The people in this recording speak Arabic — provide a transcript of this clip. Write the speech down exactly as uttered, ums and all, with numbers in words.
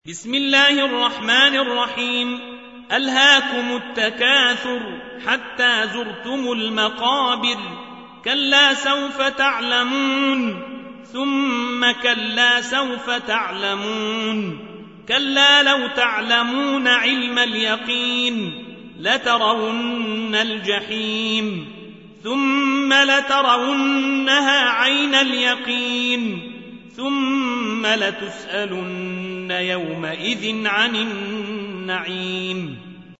بسم الله الرحمن الرحيم. ألهاكم التكاثر حتى زرتم المقابر، كلا سوف تعلمون ثم كلا سوف تعلمون، كلا لو تعلمون علم اليقين لترون الجحيم ثم لترونها عين اليقين ثم لتسألن يومئذ عن النعيم.